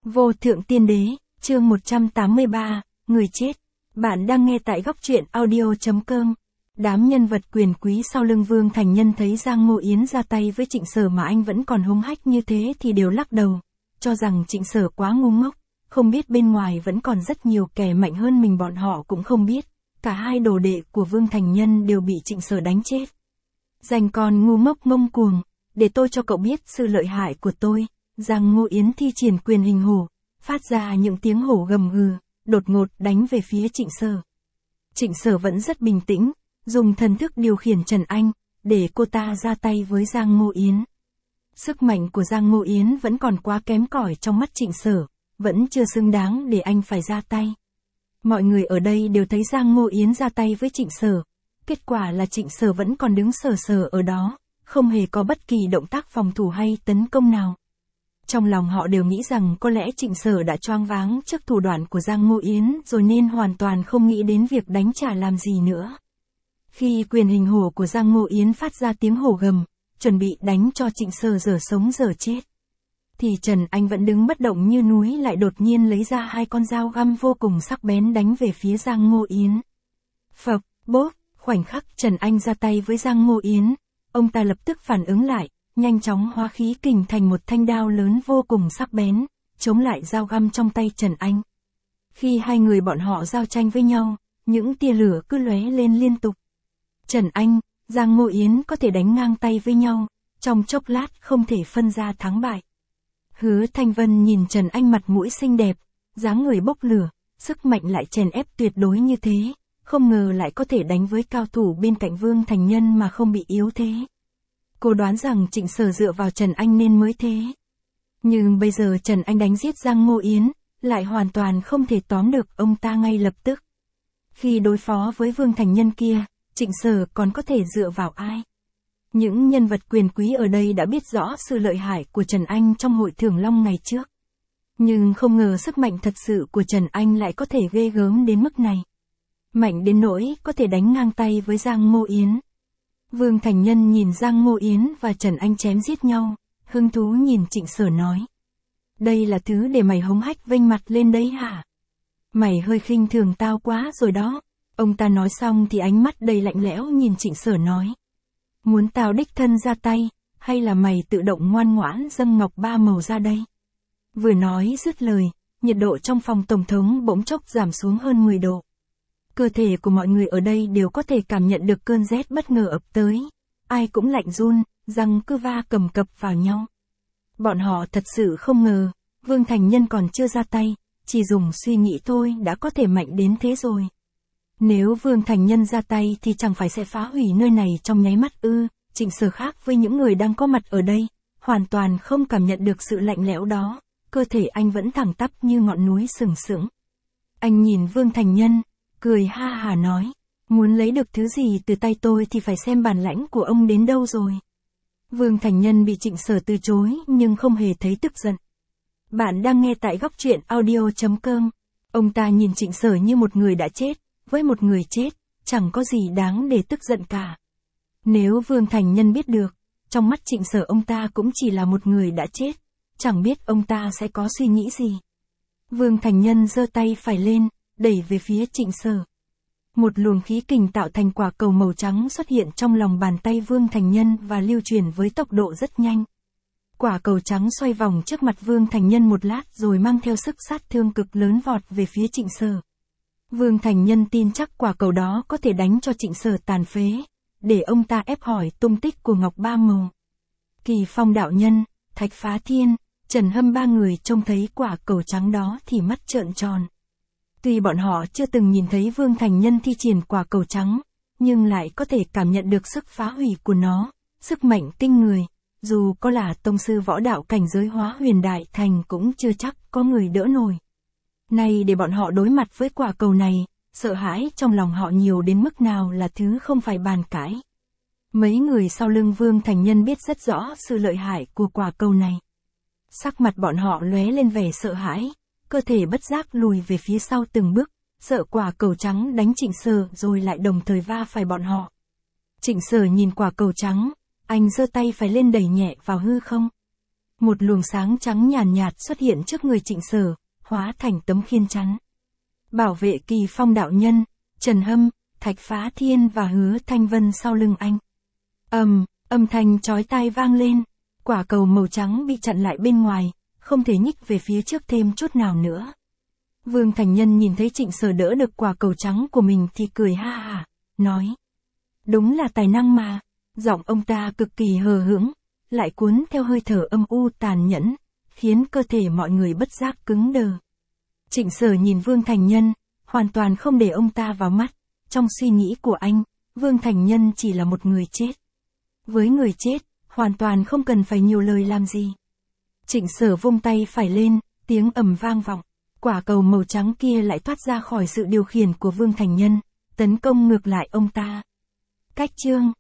Vô thượng tiên đế, chương 183, người chết. Bạn đang nghe tại góc truyện audio.com. Đám nhân vật quyền quý sau lưng Vương Thành Nhân thấy Giang Ngô Yến ra tay với Trịnh Sở mà anh vẫn còn hung hách như thế thì đều lắc đầu, cho rằng Trịnh Sở quá ngu ngốc, không biết bên ngoài vẫn còn rất nhiều kẻ mạnh hơn mình, bọn họ cũng không biết. Cả hai đồ đệ của Vương Thành Nhân đều bị Trịnh Sở đánh chết. Dành con ngu ngốc ngông cuồng, để tôi cho cậu biết sự lợi hại của tôi. Giang Ngô Yến thi triển quyền hình hổ, phát ra những tiếng hổ gầm gừ, đột ngột đánh về phía Trịnh Sở. Trịnh Sở vẫn rất bình tĩnh, dùng thần thức điều khiển Trần Anh, để cô ta ra tay với Giang Ngô Yến. Sức mạnh của Giang Ngô Yến vẫn còn quá kém cỏi trong mắt Trịnh Sở, vẫn chưa xứng đáng để anh phải ra tay. Mọi người ở đây đều thấy Giang Ngô Yến ra tay với Trịnh Sở. Kết quả là Trịnh Sở vẫn còn đứng sờ sờ ở đó, không hề có bất kỳ động tác phòng thủ hay tấn công nào. Trong lòng họ đều nghĩ rằng có lẽ Trịnh Sở đã choáng váng trước thủ đoạn của Giang Ngô Yến rồi nên hoàn toàn không nghĩ đến việc đánh trả làm gì nữa. Khi quyền hình hổ của Giang Ngô Yến phát ra tiếng hổ gầm, chuẩn bị đánh cho Trịnh Sở dở sống dở chết, thì Trần Anh vẫn đứng bất động như núi lại đột nhiên lấy ra hai con dao găm vô cùng sắc bén đánh về phía Giang Ngô Yến. Phập, bốp, khoảnh khắc Trần Anh ra tay với Giang Ngô Yến, ông ta lập tức phản ứng lại, nhanh chóng hóa khí kình thành một thanh đao lớn vô cùng sắc bén, chống lại dao găm trong tay Trần Anh. Khi hai người bọn họ giao tranh với nhau, những tia lửa cứ lóe lên liên tục. Trần Anh, Giang Ngô Yến có thể đánh ngang tay với nhau, trong chốc lát không thể phân ra thắng bại. Hứa Thanh Vân nhìn Trần Anh mặt mũi xinh đẹp, dáng người bốc lửa, sức mạnh lại chèn ép tuyệt đối như thế, không ngờ lại có thể đánh với cao thủ bên cạnh Vương Thành Nhân mà không bị yếu thế. Cô đoán rằng Trịnh Sở dựa vào Trần Anh nên mới thế. Nhưng bây giờ Trần Anh đánh giết Giang Ngô Yến, lại hoàn toàn không thể tóm được ông ta ngay lập tức. Khi đối phó với Vương Thành Nhân kia, Trịnh Sở còn có thể dựa vào ai? Những nhân vật quyền quý ở đây đã biết rõ sự lợi hại của Trần Anh trong hội Thưởng Long ngày trước. Nhưng không ngờ sức mạnh thật sự của Trần Anh lại có thể ghê gớm đến mức này. Mạnh đến nỗi có thể đánh ngang tay với Giang Ngô Yến. Vương Thành Nhân nhìn Giang Ngô Yến và Trần Anh chém giết nhau, hứng thú nhìn Trịnh Sở nói. Đây là thứ để mày hống hách vênh mặt lên đấy hả? Mày hơi khinh thường tao quá rồi đó. Ông ta nói xong thì ánh mắt đầy lạnh lẽo nhìn Trịnh Sở nói. Muốn tao đích thân ra tay, hay là mày tự động ngoan ngoãn dâng ngọc ba màu ra đây? Vừa nói dứt lời, nhiệt độ trong phòng tổng thống bỗng chốc giảm xuống hơn 10 độ. Cơ thể của mọi người ở đây đều có thể cảm nhận được cơn rét bất ngờ ập tới. Ai cũng lạnh run, răng cứ va cầm cập vào nhau. Bọn họ thật sự không ngờ, Vương Thành Nhân còn chưa ra tay, chỉ dùng suy nghĩ thôi đã có thể mạnh đến thế rồi. Nếu Vương Thành Nhân ra tay thì chẳng phải sẽ phá hủy nơi này trong nháy mắt ư? Trịnh Sở khác với những người đang có mặt ở đây, hoàn toàn không cảm nhận được sự lạnh lẽo đó, cơ thể anh vẫn thẳng tắp như ngọn núi sừng sững. Anh nhìn Vương Thành Nhân, cười ha hà nói, muốn lấy được thứ gì từ tay tôi thì phải xem bản lãnh của ông đến đâu rồi. Vương Thành Nhân bị Trịnh Sở từ chối nhưng không hề thấy tức giận. Bạn đang nghe tại góc truyện audio.com. Ông ta nhìn Trịnh Sở như một người đã chết, với một người chết, chẳng có gì đáng để tức giận cả. Nếu Vương Thành Nhân biết được, trong mắt Trịnh Sở ông ta cũng chỉ là một người đã chết, chẳng biết ông ta sẽ có suy nghĩ gì. Vương Thành Nhân giơ tay phải lên, đẩy về phía Trịnh Sở. Một luồng khí kình tạo thành quả cầu màu trắng xuất hiện trong lòng bàn tay Vương Thành Nhân và lưu truyền với tốc độ rất nhanh. Quả cầu trắng xoay vòng trước mặt Vương Thành Nhân một lát rồi mang theo sức sát thương cực lớn vọt về phía Trịnh Sở. Vương Thành Nhân tin chắc quả cầu đó có thể đánh cho Trịnh Sở tàn phế, để ông ta ép hỏi tung tích của ngọc ba màu. Kỳ Phong đạo nhân, Thạch Phá Thiên, Trần Hâm ba người trông thấy quả cầu trắng đó thì mắt trợn tròn. Tuy bọn họ chưa từng nhìn thấy Vương Thành Nhân thi triển quả cầu trắng, nhưng lại có thể cảm nhận được sức phá hủy của nó, sức mạnh kinh người, dù có là tông sư võ đạo cảnh giới Hóa Huyền Đại Thành cũng chưa chắc có người đỡ nổi. Nay để bọn họ đối mặt với quả cầu này, sợ hãi trong lòng họ nhiều đến mức nào là thứ không phải bàn cãi. Mấy người sau lưng Vương Thành Nhân biết rất rõ sự lợi hại của quả cầu này. Sắc mặt bọn họ lóe lên vẻ sợ hãi, cơ thể bất giác lùi về phía sau từng bước, sợ quả cầu trắng đánh Trịnh Sở rồi lại đồng thời va phải bọn họ. Trịnh Sở nhìn quả cầu trắng, anh giơ tay phải lên đẩy nhẹ vào hư không. Một luồng sáng trắng nhàn nhạt xuất hiện trước người Trịnh Sở, hóa thành tấm khiên chắn. Bảo vệ Kỳ Phong đạo nhân, Trần Hâm, Thạch Phá Thiên và Hứa Thanh Vân sau lưng anh. Âm thanh chói tai vang lên, quả cầu màu trắng bị chặn lại bên ngoài, không thể nhích về phía trước thêm chút nào nữa. Vương Thành Nhân nhìn thấy Trịnh Sở đỡ được quả cầu trắng của mình thì cười ha hả, nói. Đúng là tài năng mà, giọng ông ta cực kỳ hờ hững, lại cuốn theo hơi thở âm u tàn nhẫn, khiến cơ thể mọi người bất giác cứng đờ. Trịnh Sở nhìn Vương Thành Nhân, hoàn toàn không để ông ta vào mắt, trong suy nghĩ của anh, Vương Thành Nhân chỉ là một người chết. Với người chết, hoàn toàn không cần phải nhiều lời làm gì. Trịnh Sở vung tay phải lên, tiếng ầm vang vọng, quả cầu màu trắng kia lại thoát ra khỏi sự điều khiển của Vương Thành Nhân, tấn công ngược lại ông ta. Cách chương